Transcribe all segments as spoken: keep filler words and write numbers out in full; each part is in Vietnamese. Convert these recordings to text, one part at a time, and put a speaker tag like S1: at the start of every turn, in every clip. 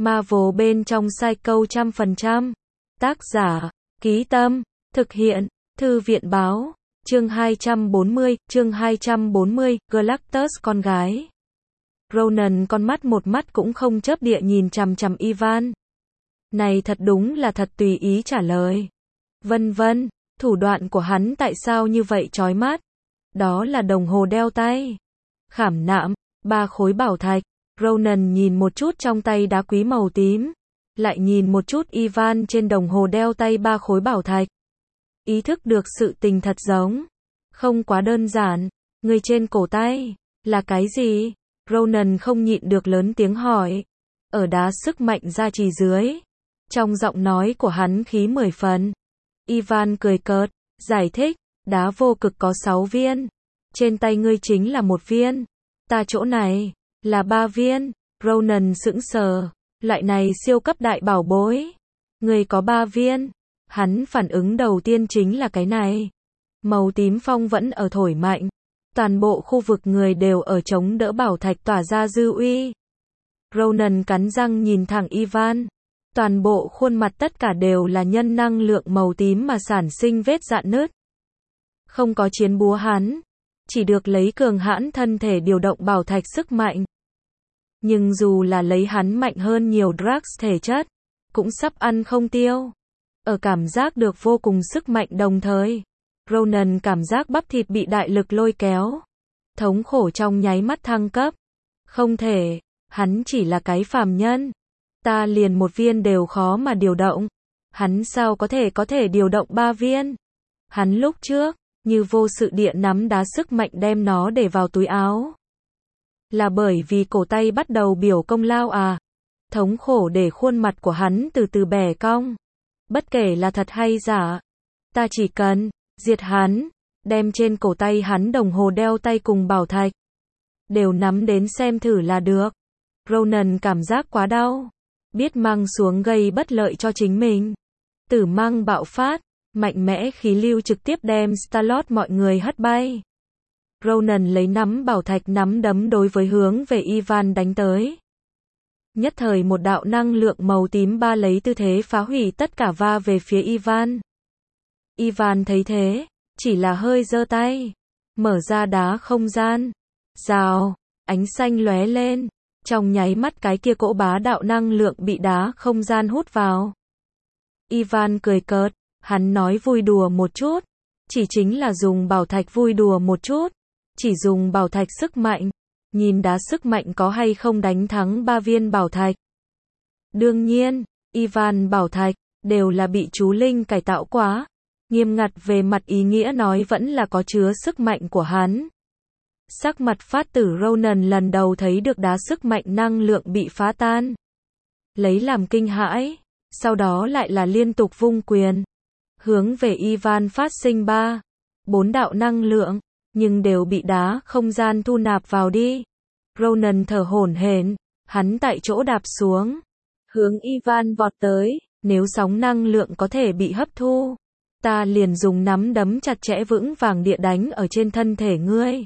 S1: Marvel bên trong Psycho trăm phần trăm. Tác giả, Ký Tâm, thực hiện, Thư viện Báo, chương hai trăm bốn mươi, chương hai trăm bốn mươi, Galactus con gái. Ronan con mắt một mắt cũng không chớp địa nhìn chằm chằm Ivan. Này thật đúng là thật tùy ý trả lời. Vân vân, thủ đoạn của hắn tại sao như vậy chói mắt? Đó là đồng hồ đeo tay. Khảm nạm, ba khối bảo thạch. Ronan nhìn một chút trong tay đá quý màu tím, lại nhìn một chút Ivan trên đồng hồ đeo tay ba khối bảo thạch. Ý thức được sự tình thật giống không quá đơn giản. Người trên cổ tay là cái gì? Ronan không nhịn được lớn tiếng hỏi. Ở đá sức mạnh gia trì dưới, trong giọng nói của hắn khí mười phần. Ivan cười cợt, giải thích, đá vô cực có sáu viên, trên tay ngươi chính là một viên, ta chỗ này là ba viên. Ronan sững sờ, loại này siêu cấp đại bảo bối, ngươi có ba viên. Hắn phản ứng đầu tiên chính là cái này. Màu tím phong vẫn ở thổi mạnh, toàn bộ khu vực người đều ở chống đỡ bảo thạch tỏa ra dư uy. Ronan cắn răng nhìn thẳng Ivan, toàn bộ khuôn mặt tất cả đều là nhân năng lượng màu tím mà sản sinh vết rạn nứt. Không có chiến búa hắn, chỉ được lấy cường hãn thân thể điều động bảo thạch sức mạnh. Nhưng dù là lấy hắn mạnh hơn nhiều drugs thể chất, cũng sắp ăn không tiêu. Ở cảm giác được vô cùng sức mạnh đồng thời, Ronan cảm giác bắp thịt bị đại lực lôi kéo. Thống khổ trong nháy mắt thăng cấp. Không thể, hắn chỉ là cái phàm nhân. Ta liền một viên đều khó mà điều động. Hắn sao có thể có thể điều động ba viên? Hắn lúc trước, như vô sự địa nắm đá sức mạnh đem nó để vào túi áo. Là bởi vì cổ tay bắt đầu biểu công lao à? Thống khổ để khuôn mặt của hắn từ từ bẻ cong. Bất kể là thật hay giả, ta chỉ cần diệt hắn, đem trên cổ tay hắn đồng hồ đeo tay cùng bảo thạch đều nắm đến xem thử là được. Ronan cảm giác quá đau, biết mang xuống gây bất lợi cho chính mình. Tử mang bạo phát, mạnh mẽ khí lưu trực tiếp đem Starlord mọi người hất bay. Ronan lấy nắm bảo thạch nắm đấm đối với hướng về Ivan đánh tới. Nhất thời một đạo năng lượng màu tím ba lấy tư thế phá hủy tất cả va về phía Ivan. Ivan thấy thế, chỉ là hơi giơ tay, mở ra đá không gian. Rào, ánh xanh lóe lên, trong nháy mắt cái kia cỗ bá đạo năng lượng bị đá không gian hút vào. Ivan cười cợt, hắn nói vui đùa một chút, chỉ chính là dùng bảo thạch vui đùa một chút, chỉ dùng bảo thạch sức mạnh, nhìn đá sức mạnh có hay không đánh thắng ba viên bảo thạch. Đương nhiên, Ivan bảo thạch đều là bị chú linh cải tạo quá, nghiêm ngặt về mặt ý nghĩa nói vẫn là có chứa sức mạnh của hắn. Sắc mặt phát tử Ronan lần đầu thấy được đá sức mạnh năng lượng bị phá tan, lấy làm kinh hãi, sau đó lại là liên tục vung quyền, hướng về Ivan phát sinh ba, bốn đạo năng lượng, nhưng đều bị đá không gian thu nạp vào đi. Ronan thở hổn hển, hắn tại chỗ đạp xuống, hướng Ivan vọt tới, nếu sóng năng lượng có thể bị hấp thu, ta liền dùng nắm đấm chặt chẽ vững vàng địa đánh ở trên thân thể ngươi.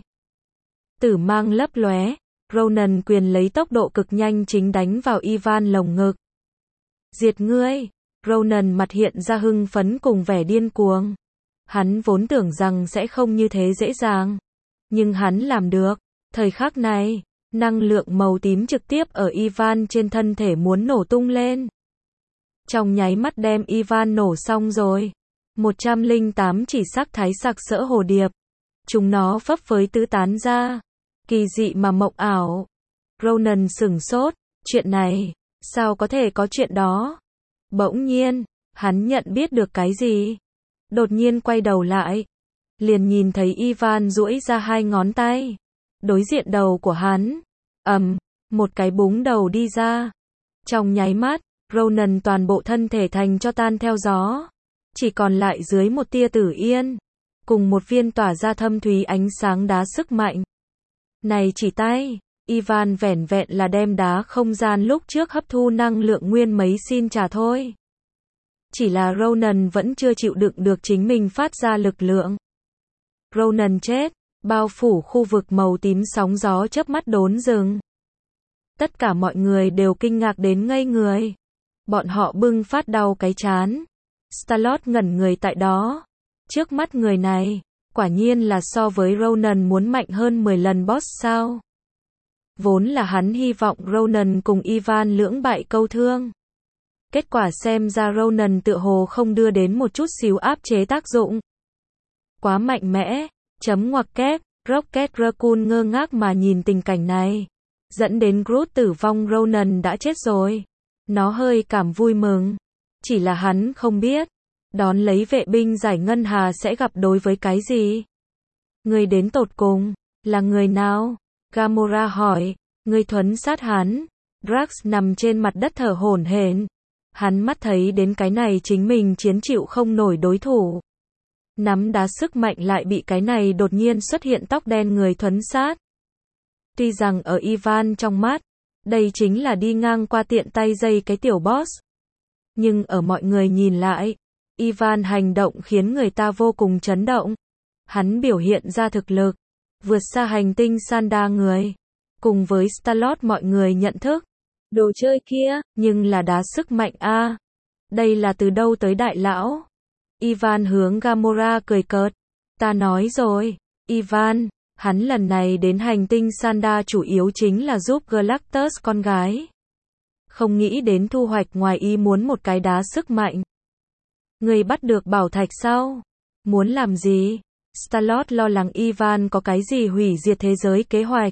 S1: Tử mang lấp lóe, Ronan quyền lấy tốc độ cực nhanh chính đánh vào Ivan lồng ngực. Diệt ngươi, Ronan mặt hiện ra hưng phấn cùng vẻ điên cuồng. Hắn vốn tưởng rằng sẽ không như thế dễ dàng, nhưng hắn làm được. Thời khắc này, năng lượng màu tím trực tiếp ở Ivan trên thân thể muốn nổ tung lên. Trong nháy mắt đem Ivan nổ xong rồi. một trăm lẻ tám chỉ sắc thái sặc sỡ hồ điệp. Chúng nó phấp phới tứ tán ra. Kỳ dị mà mộng ảo. Ronan sửng sốt, chuyện này, sao có thể có chuyện đó? Bỗng nhiên, hắn nhận biết được cái gì? Đột nhiên quay đầu lại, liền nhìn thấy Ivan duỗi ra hai ngón tay, đối diện đầu của hắn. Ầm, um, một cái búng đầu đi ra. Trong nháy mắt, Ronan toàn bộ thân thể thành cho tan theo gió, chỉ còn lại dưới một tia tử yên, cùng một viên tỏa ra thâm thúy ánh sáng đá sức mạnh. Này chỉ tay, Ivan vẻn vẹn là đem đá không gian lúc trước hấp thu năng lượng nguyên mấy xin trả thôi. Chỉ là Ronan vẫn chưa chịu đựng được chính mình phát ra lực lượng. Ronan chết, bao phủ khu vực màu tím sóng gió chớp mắt đốn dừng. Tất cả mọi người đều kinh ngạc đến ngây người. Bọn họ bưng phát đau cái chán. Starlord ngẩn người tại đó. Trước mắt người này, quả nhiên là so với Ronan muốn mạnh hơn mười lần boss sao. Vốn là hắn hy vọng Ronan cùng Ivan lưỡng bại câu thương. Kết quả xem ra Ronan tựa hồ không đưa đến một chút xíu áp chế tác dụng. Quá mạnh mẽ, chấm ngoặc kép, Rocket Raccoon ngơ ngác mà nhìn tình cảnh này. Dẫn đến Groot tử vong, Ronan đã chết rồi. Nó hơi cảm vui mừng. Chỉ là hắn không biết, đón lấy vệ binh giải ngân hà sẽ gặp đối với cái gì. Người đến tột cùng, là người nào? Gamora hỏi, người thuấn sát hắn. Drax nằm trên mặt đất thở hổn hển. Hắn mắt thấy đến cái này chính mình chiến chịu không nổi đối thủ. Nắm đá sức mạnh lại bị cái này đột nhiên xuất hiện tóc đen người thuấn sát. Tuy rằng ở Ivan trong mắt, đây chính là đi ngang qua tiện tay dây cái tiểu boss. Nhưng ở mọi người nhìn lại, Ivan hành động khiến người ta vô cùng chấn động. Hắn biểu hiện ra thực lực, vượt xa hành tinh Sanda người. Cùng với Starlord mọi người nhận thức. Đồ chơi kia, nhưng là đá sức mạnh a. À. Đây là từ đâu tới đại lão? Ivan hướng Gamora cười cợt. Ta nói rồi, Ivan, hắn lần này đến hành tinh Sanda chủ yếu chính là giúp Galactus con gái. Không nghĩ đến thu hoạch ngoài ý muốn một cái đá sức mạnh. Người bắt được bảo thạch sao? Muốn làm gì? Starlord lo lắng Ivan có cái gì hủy diệt thế giới kế hoạch.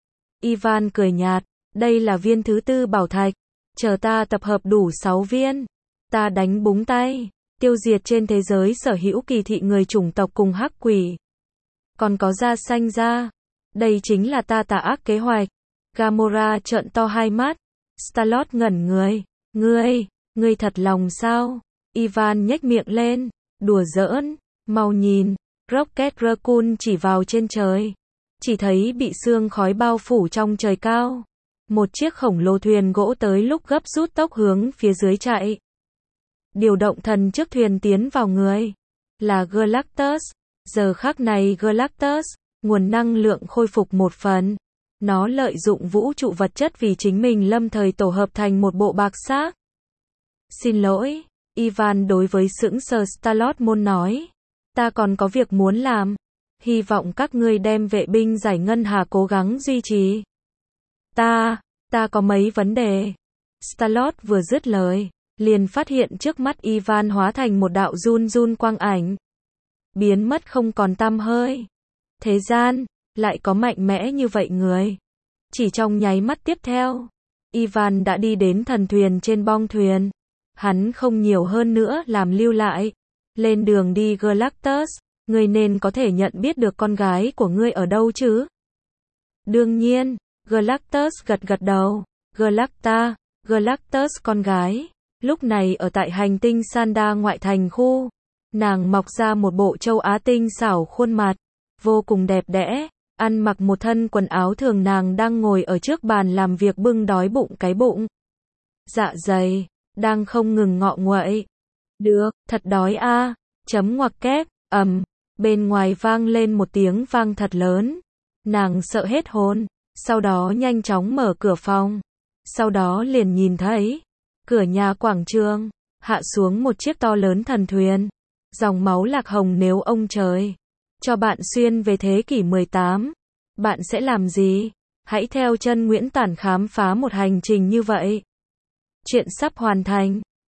S1: Ivan cười nhạt, đây là viên thứ tư bảo thạch. Chờ ta tập hợp đủ sáu viên. Ta đánh búng tay. Tiêu diệt trên thế giới sở hữu kỳ thị người chủng tộc cùng hắc quỷ. Còn có da xanh da. Đây chính là ta tà ác kế hoạch. Gamora trợn to hai mắt. Starlord ngẩn người. Ngươi, ngươi thật lòng sao? Ivan nhếch miệng lên. Đùa giỡn, mau nhìn. Rocket Raccoon chỉ vào trên trời. Chỉ thấy bị sương khói bao phủ trong trời cao. Một chiếc khổng lồ thuyền gỗ tới lúc gấp rút tốc hướng phía dưới chạy. Điều động thần trước thuyền tiến vào người. Là Galactus. Giờ khắc này Galactus, nguồn năng lượng khôi phục một phần. Nó lợi dụng vũ trụ vật chất vì chính mình lâm thời tổ hợp thành một bộ bạc xác. Xin lỗi, Ivan đối với sững sờ Starlord môn nói. Ta còn có việc muốn làm. Hy vọng các ngươi đem vệ binh giải ngân hà cố gắng duy trì. Ta, ta có mấy vấn đề. Starlord vừa dứt lời, liền phát hiện trước mắt Ivan hóa thành một đạo run run quang ảnh. Biến mất không còn tăm hơi. Thế gian, lại có mạnh mẽ như vậy người. Chỉ trong nháy mắt tiếp theo, Ivan đã đi đến thần thuyền trên bong thuyền. Hắn không nhiều hơn nữa làm lưu lại. Lên đường đi Galactus, ngươi nên có thể nhận biết được con gái của ngươi ở đâu chứ? Đương nhiên, Galactus gật gật đầu. Galacta, Galactus con gái, lúc này ở tại hành tinh Sanda ngoại thành khu. Nàng mọc ra một bộ châu Á tinh xảo khuôn mặt, vô cùng đẹp đẽ, ăn mặc một thân quần áo thường, nàng đang ngồi ở trước bàn làm việc bưng đói bụng cái bụng. Dạ dày, đang không ngừng ngọ nguậy. Được, thật đói a. À. Chấm ngoặc kép, ầm, bên ngoài vang lên một tiếng vang thật lớn. Nàng sợ hết hồn, sau đó nhanh chóng mở cửa phòng. Sau đó liền nhìn thấy, cửa nhà quảng trường, hạ xuống một chiếc to lớn thần thuyền. Dòng máu lạc hồng nếu ông trời cho bạn xuyên về thế kỷ mười tám, bạn sẽ làm gì? Hãy theo chân Nguyễn Tản khám phá một hành trình như vậy. Chuyện sắp hoàn thành.